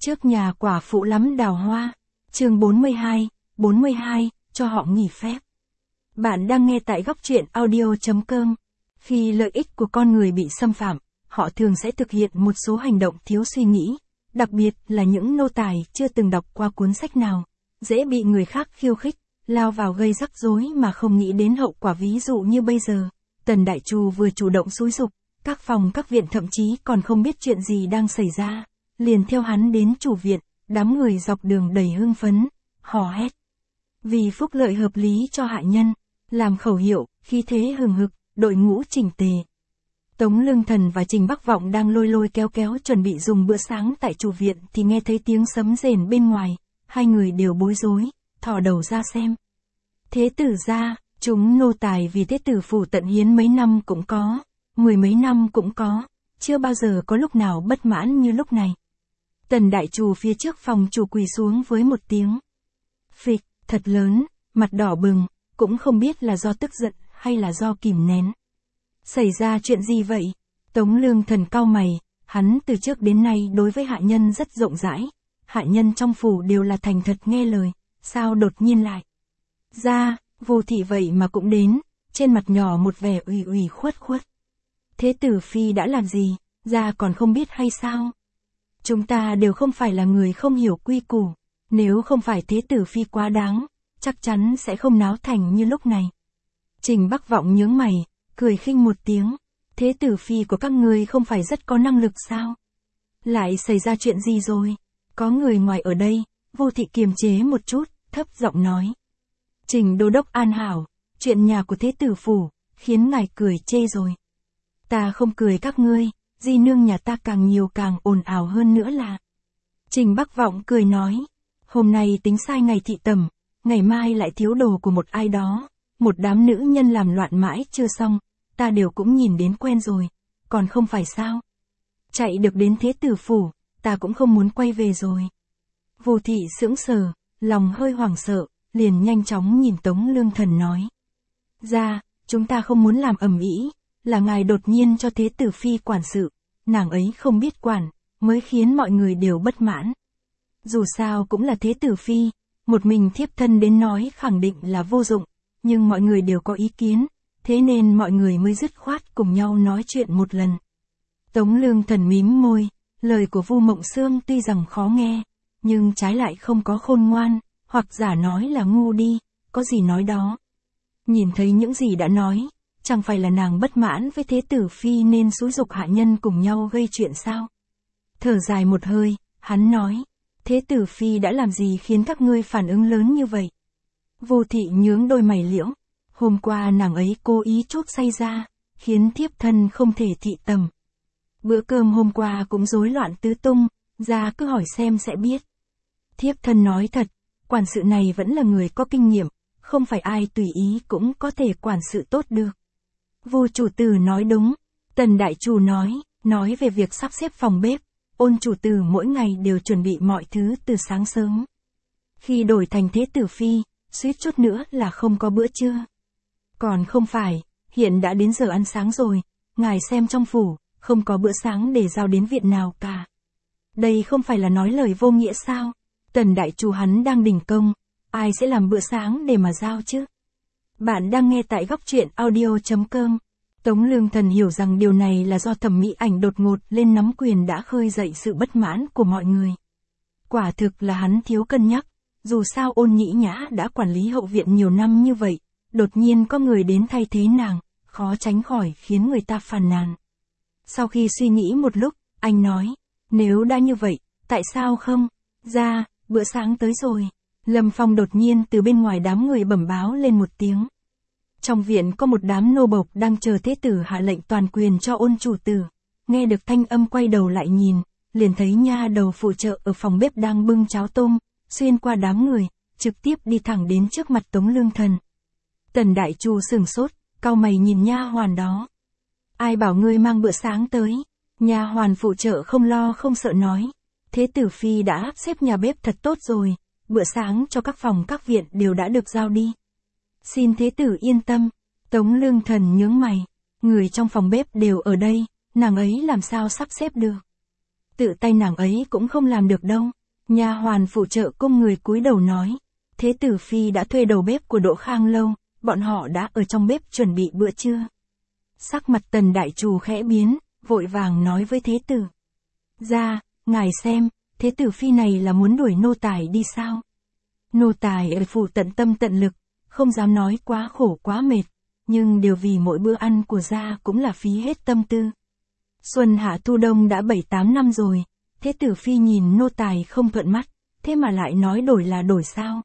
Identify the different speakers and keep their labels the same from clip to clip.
Speaker 1: Trước nhà quả phụ lắm đào hoa. Chương 42, cho họ nghỉ phép. Bạn đang nghe tại góc truyện audio.com. Khi lợi ích của con người bị xâm phạm, họ thường sẽ thực hiện một số hành động thiếu suy nghĩ, đặc biệt là những nô tài chưa từng đọc qua cuốn sách nào, dễ bị người khác khiêu khích, lao vào gây rắc rối mà không nghĩ đến hậu quả. Ví dụ như bây giờ, Tần Đại Trù vừa chủ động xúi giục, các phòng các viện thậm chí còn không biết chuyện gì đang xảy ra, liền theo hắn đến chủ viện, đám người dọc đường đầy hưng phấn, hò hét. Vì phúc lợi hợp lý cho hạ nhân, làm khẩu hiệu, khí thế hừng hực, đội ngũ chỉnh tề. Tống Lương Thần và Trình Bắc Vọng đang lôi lôi kéo kéo chuẩn bị dùng bữa sáng tại chủ viện thì nghe thấy tiếng sấm rền bên ngoài, hai người đều bối rối, thò đầu ra xem. Thế tử gia, chúng nô tài vì thế tử phủ tận hiến mấy năm cũng có, 10 mấy năm cũng có, chưa bao giờ có lúc nào bất mãn như lúc này. Tần Đại Trù phía trước phòng chủ quỳ xuống với một tiếng phịch, thật lớn, mặt đỏ bừng, cũng không biết là do tức giận hay là do kìm nén. Xảy ra chuyện gì vậy? Tống Lương Thần cau mày, hắn từ trước đến nay đối với hạ nhân rất rộng rãi, hạ nhân trong phủ đều là thành thật nghe lời, sao đột nhiên lại ra, vô thị vậy mà cũng đến, trên mặt nhỏ một vẻ ủy khuất. Thế tử phi đã làm gì, ra còn không biết hay sao? Chúng ta đều không phải là người không hiểu quy củ, nếu không phải thế tử phi quá đáng, chắc chắn sẽ không náo thành như lúc này. Trình Bắc Vọng nhướng mày, cười khinh một tiếng, thế tử phi của các ngươi không phải rất có năng lực sao? Lại xảy ra chuyện gì rồi? Có người ngoài ở đây, vô thị kiềm chế một chút, thấp giọng nói. Trình đô đốc an hảo, chuyện nhà của thế tử phủ, khiến ngài cười chê rồi. Ta không cười các ngươi, di nương nhà ta càng nhiều càng ồn ào hơn nữa là. Trình Bắc Vọng cười nói, hôm nay tính sai ngày thị tẩm, ngày mai lại thiếu đồ của một ai đó, một đám nữ nhân làm loạn mãi chưa xong, ta đều cũng nhìn đến quen rồi, còn không phải sao. Chạy được đến thế tử phủ, ta cũng không muốn quay về rồi. Vô thị sững sờ, lòng hơi hoảng sợ, liền nhanh chóng nhìn Tống Lương Thần nói. Ra, chúng ta không muốn làm ầm ĩ, là ngài đột nhiên cho thế tử phi quản sự, nàng ấy không biết quản, mới khiến mọi người đều bất mãn. Dù sao cũng là thế tử phi, một mình thiếp thân đến nói khẳng định là vô dụng, nhưng mọi người đều có ý kiến, thế nên mọi người mới dứt khoát cùng nhau nói chuyện một lần. Tống Lương Thần mím môi, lời của Vu Mộng Xương tuy rằng khó nghe, nhưng trái lại không có khôn ngoan, hoặc giả nói là ngu đi, có gì nói đó. Nhìn thấy những gì đã nói, chẳng phải là nàng bất mãn với thế tử phi nên xúi giục hạ nhân cùng nhau gây chuyện sao? Thở dài một hơi, hắn nói, thế tử phi đã làm gì khiến các ngươi phản ứng lớn như vậy? Vô thị nhướng đôi mày liễu, hôm qua nàng ấy cố ý chuốc say ra, khiến thiếp thân không thể thị tầm. Bữa cơm hôm qua cũng rối loạn tứ tung, ra cứ hỏi xem sẽ biết. Thiếp thân nói thật, quản sự này vẫn là người có kinh nghiệm, không phải ai tùy ý cũng có thể quản sự tốt được. Vô chủ tử nói đúng, Tần Đại Trù nói về việc sắp xếp phòng bếp, Ôn chủ tử mỗi ngày đều chuẩn bị mọi thứ từ sáng sớm. Khi đổi thành thế tử phi, suýt chút nữa là không có bữa trưa. Còn không phải, hiện đã đến giờ ăn sáng rồi, ngài xem trong phủ, không có bữa sáng để giao đến viện nào cả. Đây không phải là nói lời vô nghĩa sao? Tần Đại Trù hắn đang đình công, ai sẽ làm bữa sáng để mà giao chứ? Bạn đang nghe tại góc truyện audio.com. Tống Lương Thần hiểu rằng điều này là do Thẩm Mỹ Ảnh đột ngột lên nắm quyền đã khơi dậy sự bất mãn của mọi người. Quả thực là hắn thiếu cân nhắc, dù sao Ôn Nhĩ Nhã đã quản lý hậu viện nhiều năm như vậy, đột nhiên có người đến thay thế nàng, khó tránh khỏi khiến người ta phàn nàn. Sau khi suy nghĩ một lúc, anh nói, nếu đã như vậy, tại sao không? Ra, bữa sáng tới rồi. Lâm Phong đột nhiên từ bên ngoài đám người bẩm báo lên một tiếng. Trong viện có một đám nô bộc đang chờ thế tử hạ lệnh toàn quyền cho Ôn chủ tử. Nghe được thanh âm quay đầu lại nhìn, liền thấy nha đầu phụ trợ ở phòng bếp đang bưng cháo tôm, xuyên qua đám người, trực tiếp đi thẳng đến trước mặt Tống Lương Thần. Tần Đại Trù sửng sốt, cau mày nhìn nha hoàn đó. Ai bảo ngươi mang bữa sáng tới? Nha hoàn phụ trợ không lo không sợ nói. Thế tử phi đã áp xếp nhà bếp thật tốt rồi, bữa sáng cho các phòng các viện đều đã được giao đi. Xin thế tử yên tâm. Tống Lương Thần nhướng mày, người trong phòng bếp đều ở đây, nàng ấy làm sao sắp xếp được? Tự tay nàng ấy cũng không làm được đâu. Nha hoàn phụ trợ cung người cúi đầu nói. Thế tử phi đã thuê đầu bếp của Đỗ Khang Lâu, bọn họ đã ở trong bếp chuẩn bị bữa trưa. Sắc mặt Tần đại trù khẽ biến, vội vàng nói với thế tử. Ra, ngài xem, thế tử phi này là muốn đuổi nô tài đi sao? Nô tài ở phủ tận tâm tận lực, không dám nói quá khổ quá mệt, nhưng đều vì mỗi bữa ăn của gia cũng là phí hết tâm tư. Xuân hạ thu đông đã 7-8 năm rồi, thế tử phi nhìn nô tài không thuận mắt, thế mà lại nói đổi là đổi sao?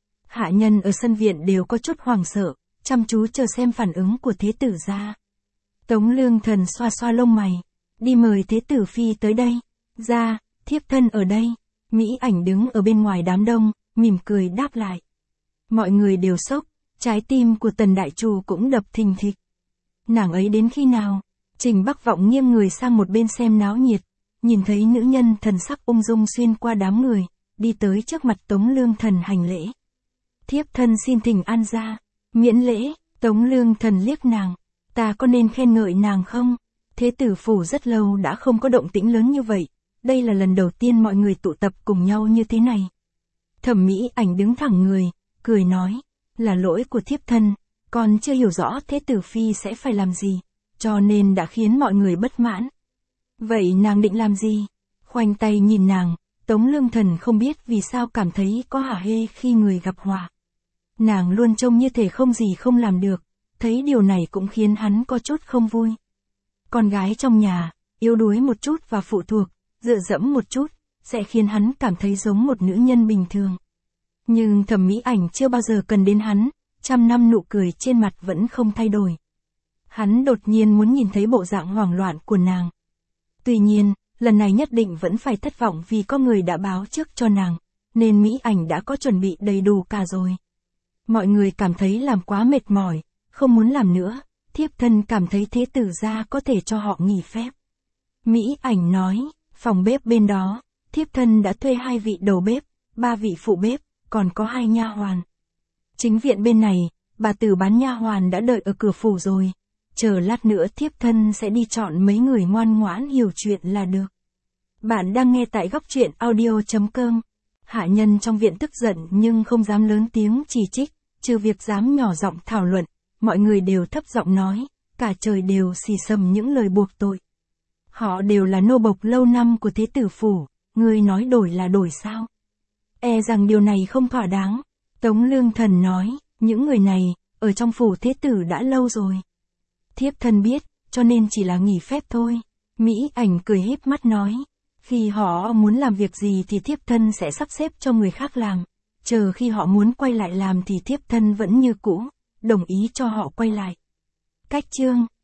Speaker 1: Hạ nhân ở sân viện đều có chút hoảng sợ, chăm chú chờ xem phản ứng của thế tử gia. Tống Lương Thần xoa xoa lông mày, đi mời thế tử phi tới đây. Ra, thiếp thân ở đây. Mỹ Ảnh đứng ở bên ngoài đám đông, mỉm cười đáp lại. Mọi người đều sốc, trái tim của Tần đại trù cũng đập thình thịch. Nàng ấy đến khi nào? Trình Bắc Vọng nghiêng người sang một bên xem náo nhiệt, nhìn thấy nữ nhân thần sắc ung dung xuyên qua đám người, đi tới trước mặt Tống Lương Thần hành lễ. Thiếp thân xin thỉnh an ra, miễn lễ. Tống Lương Thần liếc nàng, ta có nên khen ngợi nàng không? Thế tử phủ rất lâu đã không có động tĩnh lớn như vậy, đây là lần đầu tiên mọi người tụ tập cùng nhau như thế này. Thẩm Mỹ Ảnh đứng thẳng người, cười nói, là lỗi của thiếp thân, còn chưa hiểu rõ thế tử phi sẽ phải làm gì, cho nên đã khiến mọi người bất mãn. Vậy nàng định làm gì? Khoanh tay nhìn nàng, Tống Lương Thần không biết vì sao cảm thấy có hả hê khi người gặp họa. Nàng luôn trông như thể không gì không làm được, thấy điều này cũng khiến hắn có chút không vui. Con gái trong nhà, yếu đuối một chút và phụ thuộc, dựa dẫm một chút, sẽ khiến hắn cảm thấy giống một nữ nhân bình thường. Nhưng Thẩm Mỹ Ảnh chưa bao giờ cần đến hắn, 100 năm nụ cười trên mặt vẫn không thay đổi. Hắn đột nhiên muốn nhìn thấy bộ dạng hoảng loạn của nàng. Tuy nhiên, lần này nhất định vẫn phải thất vọng vì có người đã báo trước cho nàng, nên Mỹ Ảnh đã có chuẩn bị đầy đủ cả rồi. Mọi người cảm thấy làm quá mệt mỏi, không muốn làm nữa, thiếp thân cảm thấy thế tử gia có thể cho họ nghỉ phép. Mỹ Ảnh nói, phòng bếp bên đó, thiếp thân đã thuê 2 vị đầu bếp, 3 vị phụ bếp, còn có 2 nha hoàn. Chính viện bên này, bà tử bán nha hoàn đã đợi ở cửa phủ rồi, chờ lát nữa thiếp thân sẽ đi chọn mấy người ngoan ngoãn hiểu chuyện là được. Bạn đang nghe tại góc truyện audio.com. Hạ nhân trong viện tức giận nhưng không dám lớn tiếng chỉ trích, trừ việc dám nhỏ giọng thảo luận, mọi người đều thấp giọng nói, cả trời đều xì xầm những lời buộc tội. Họ đều là nô bộc lâu năm của thế tử phủ, ngươi nói đổi là đổi sao? E rằng điều này không thỏa đáng. Tống Lương Thần nói, những người này, ở trong phủ thế tử đã lâu rồi. Thiếp thân biết, cho nên chỉ là nghỉ phép thôi. Mỹ Ảnh cười híp mắt nói, khi họ muốn làm việc gì thì thiếp thân sẽ sắp xếp cho người khác làm. Chờ khi họ muốn quay lại làm thì thiếp thân vẫn như cũ, đồng ý cho họ quay lại. Cách chương